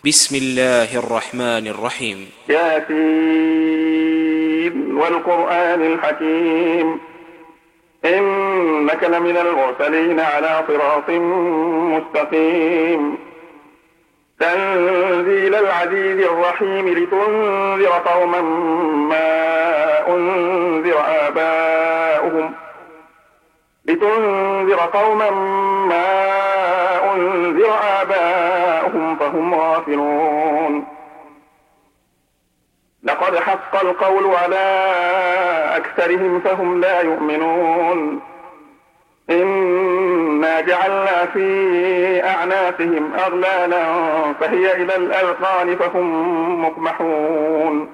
بسم الله الرحمن الرحيم. ياسين والقرآن الحكيم إنك لمن المرسلين على صراط مستقيم تنزيل العزيز الرحيم لتنذر قوما ما أنذر آباؤهم فهم غافلون. لقد حق القول على أكثرهم فهم لا يؤمنون. إنا جعلنا في أعناقهم أغلالا فهي إلى الأذقان فهم مقمحون.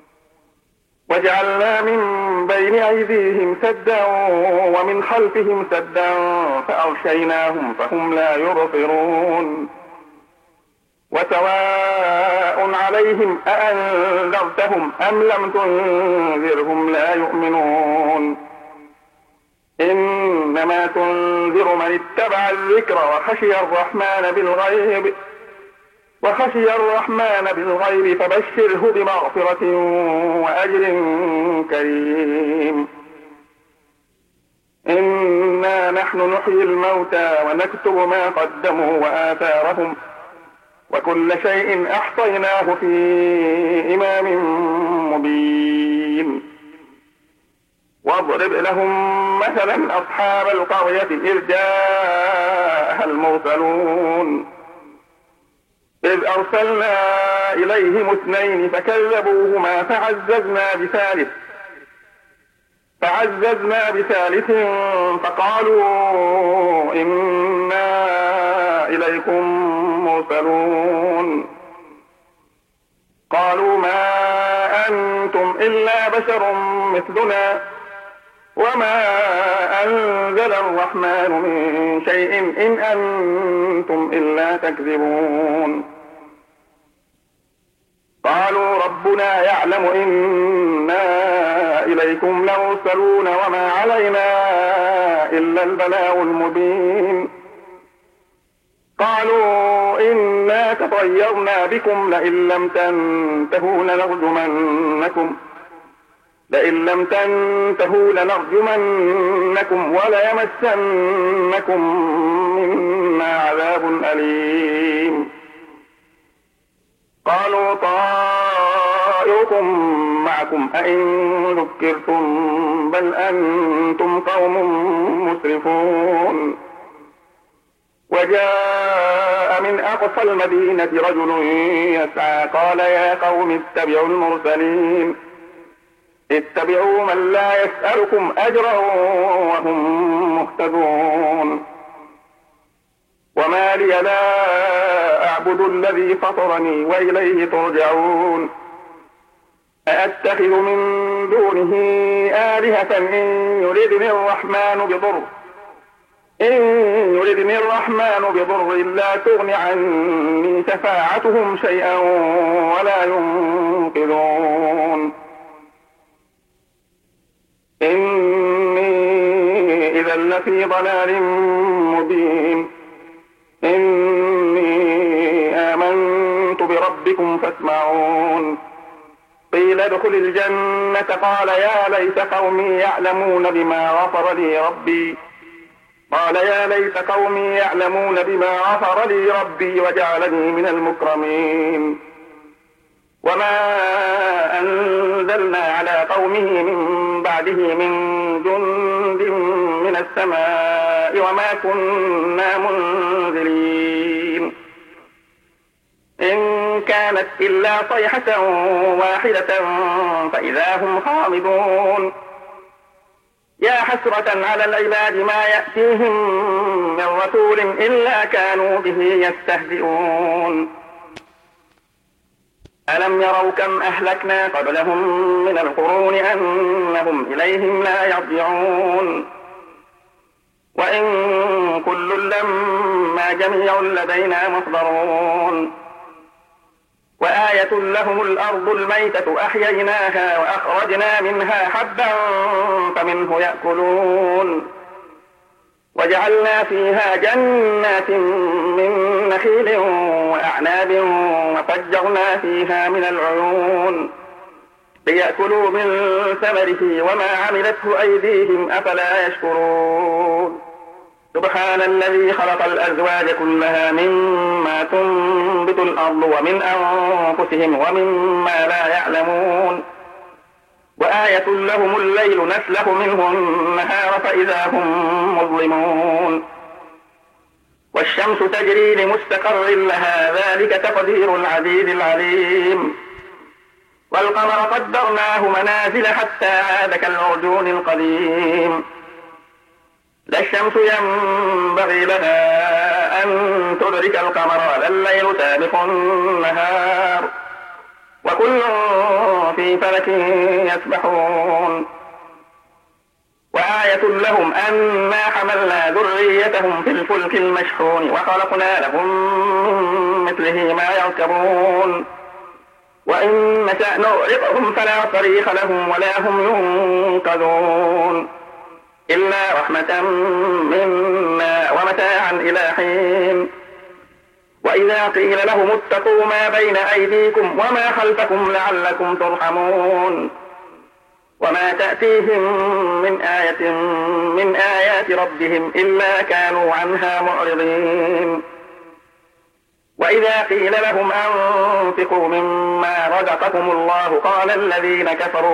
وجعلنا من بين أيديهم سدا ومن خلفهم سدا فأغشيناهم فهم لا يبصرون. وسواء عليهم أأنذرتهم أم لم تنذرهم لا يؤمنون. إنما تنذر من اتبع الذكر وخشي الرحمن بالغيب فبشره بمغفرة وأجر كريم. إنا نحن نحيي الموتى ونكتب ما قدموا وآثارهم وكل شيء أحصيناه في إمام مبين. واضرب لهم مثلا أصحاب القرية إذ جاءها المرسلون إذ أرسلنا إليهم 2 فكذبوهما فعززنا بثالث فقالوا إنا إليكم مرسلون. قالوا ما أنتم إلا بشر مثلنا وما أنزل الرحمن من شيء إن أنتم إلا تكذبون. قالوا ربنا يعلم إنا إليكم لمرسلون وما علينا إلا البلاغ المبين. قالوا إنا تطيرنا بكم لئن لم تنتهوا لنرجمنكم وليمسنكم منا عذاب أليم. قالوا طائركم معكم أئن ذكرتم بل أنتم قوم مسرفون. وجاء من أقصى المدينة رجل يسعى قال يا قوم اتبعوا من لا يسألكم أجرا وهم مهتدون. وما لي لا أعبد الذي فطرني وإليه ترجعون. أأتخذ من دونه آلهة إن يردني الرحمن بضر لا تغن عني شفاعتهم شيئا ولا ينقذون. إني إذا لفي ضلال مبين. إني آمنت بربكم فاسمعون. قيل ادخل الجنة قال يا ليت قومي يعلمون بما غفر لي ربي وجعلني من المكرمين. وما أنزلنا على قومه من بعده من جند من السماء وما كنا منزلين. إن كانت إلا صيحة واحدة فإذا هم خامدون. يا حسرة على العباد ما يأتيهم من رسول إلا كانوا به يستهزئون. ألم يروا كم أهلكنا قبلهم من القرون أنهم إليهم لا يرجعون. وإن كل لما جميع لدينا محضرون. وآية لهم الأرض الميتة أحييناها وأخرجنا منها حبا فمنه يأكلون. وجعلنا فيها جنات من نخيل وأعناب وفجرنا فيها من العيون ليأكلوا من ثمره وما عملته أيديهم أفلا يشكرون سبحان الذي خلق الأزواج كلها مما تنبت الأرض ومن أنفسهم ومما لا يعلمون وآية لهم الليل نسلخ منه النهار فإذا هم مظلمون والشمس تجري لمستقر لها ذلك تقدير العزيز العليم والقمر قدرناه منازل حتى عاد كالعرجون القديم لا الشمس ينبغي لها أن تدرك القمر ولا الليل سابق النهار وكل في فلك يسبحون وآية لهم أنا حملنا ذريتهم في الفلك المشحون وخلقنا لهم من مثله ما يركبون وإن نشأ نغرقهم فلا صريخ لهم ولا هم ينقذون إلا رحمة منا ومتاعا إلى حين وإذا قيل لهم اتقوا ما بين أيديكم وما خلفكم لعلكم ترحمون وما تأتيهم من آية من آيات ربهم إلا كانوا عنها معرضين وإذا قيل لهم أنفقوا مما رزقكم الله قال الذين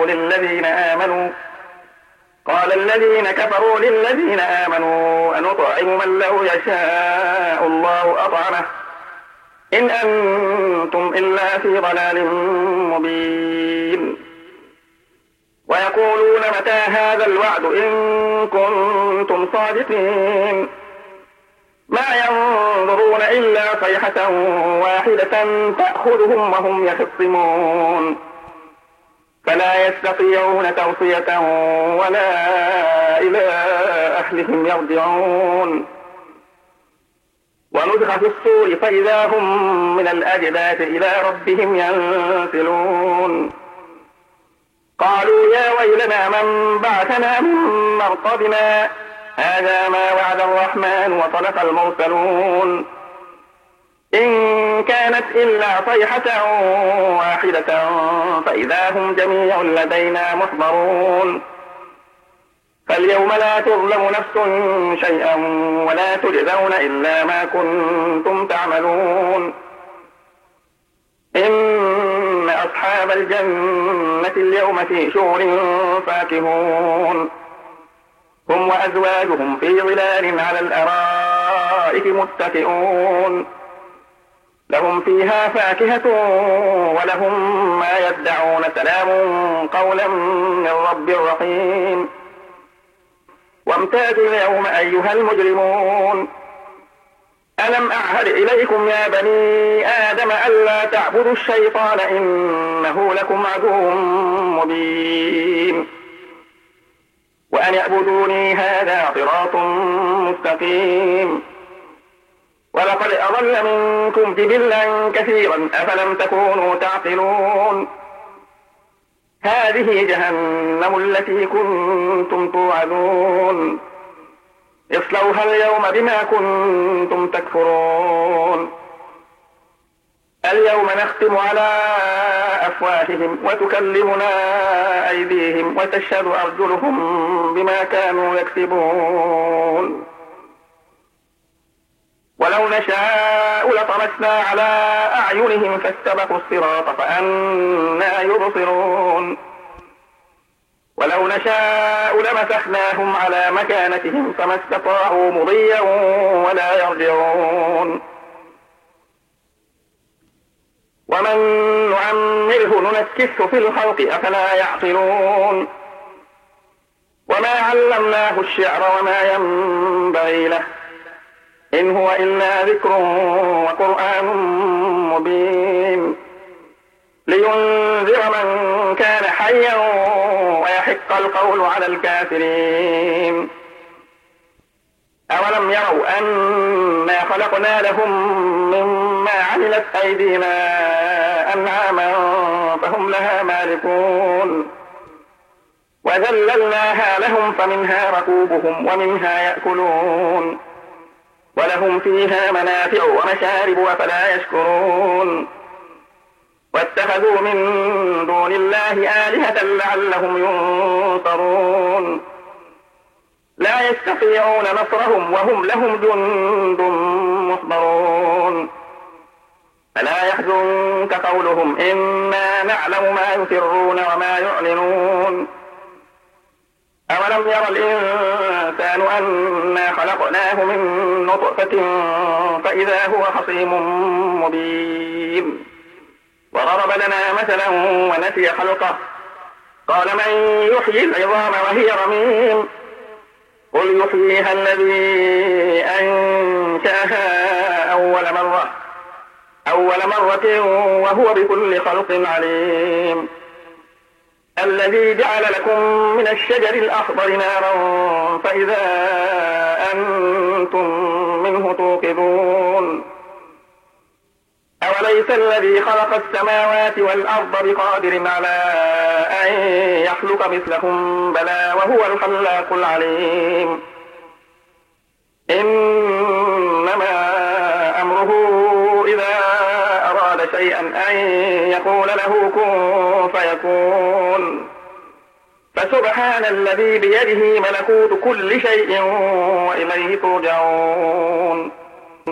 كفروا للذين آمنوا أنطعم من لو يشاء الله أطعمه إن أنتم إلا في ضلال مبين ويقولون متى هذا الوعد إن كنتم صادقين ما ينظرون إلا صيحة واحدة تأخذهم وهم يخصمون فلا يستطيعون توصية ولا إلى أهلهم يرجعون ونفخ في الصور فإذا هم من الأجداث إلى ربهم ينسلون قالوا يا ويلنا من بعثنا من مرقدنا هذا ما وعد الرحمن وصدق المرسلون إن كانت إلا صيحة واحدة فإذا هم جميع لدينا محضرون فاليوم لا تظلم نفس شيئا ولا تجزون إلا ما كنتم تعملون إن أصحاب الجنة اليوم في شغل فاكهون هم وأزواجهم في ظلال على الأرائك متكئون لهم فيها فاكهة ولهم ما يدعون سلام قولا من رب رحيم وامتازوا اليوم أيها المجرمون ألم أعهد إليكم يا بني آدم ألا تعبدوا الشيطان إنه لكم عدو مبين وأن اعبدوني هذا صراط مستقيم ولقد أضل منكم جبلا كثيرا أفلم تكونوا تعقلون هذه جهنم التي كنتم توعدون اصلوها اليوم بما كنتم تكفرون اليوم نختم على أفواههم وتكلمنا أيديهم وتشهد أرجلهم بما كانوا يكسبون ولو نشاء لطمسنا على أعينهم فاستبقوا الصراط فأنى يبصرون ولو نشاء لمسخناهم على مكانتهم فما استطاعوا مضيا ولا يرجعون ومن نعمره ننكسه في الخلق أفلا يعقلون وما علمناه الشعر وما ينبغي له إن هو إلا ذكر وقرآن مبين لينذر من كان حيا ويحق القول على الكافرين أولم يروا أنا خلقنا لهم مما عملت أيدينا أنعاما فهم لها مالكون وذللناها لهم فمنها ركوبهم ومنها يأكلون ولهم فيها منافع ومشارب أفلا يشكرون واتخذوا من دون الله آلهة لعلهم ينصرون لا يستطيعون نصرهم وهم لهم جند محضرون فلا يحزنك قولهم إنا نعلم ما يسرون وما يعلنون أولم ير الإنسان أنا خلقناه من نطفة فإذا هو خصيم مبين وضرب لنا مثلا ونسي خلقه قال من يحيي العظام وهي رميم قل يحييها الذي أنشأها أول مرة وهو بكل خلق عليم الذي جعل لكم من الشجر الأخضر نارا فإذا أنتم منه توقدون أوليس الذي خلق السماوات والأرض بقادر على أن يخلق مثلهم بلى وهو الخلاق العليم إنما أمره إذا أراد شيئا أن يقول له كن فيكون فسبحان الذي بيده ملكوت كل شيء وإليه ترجعون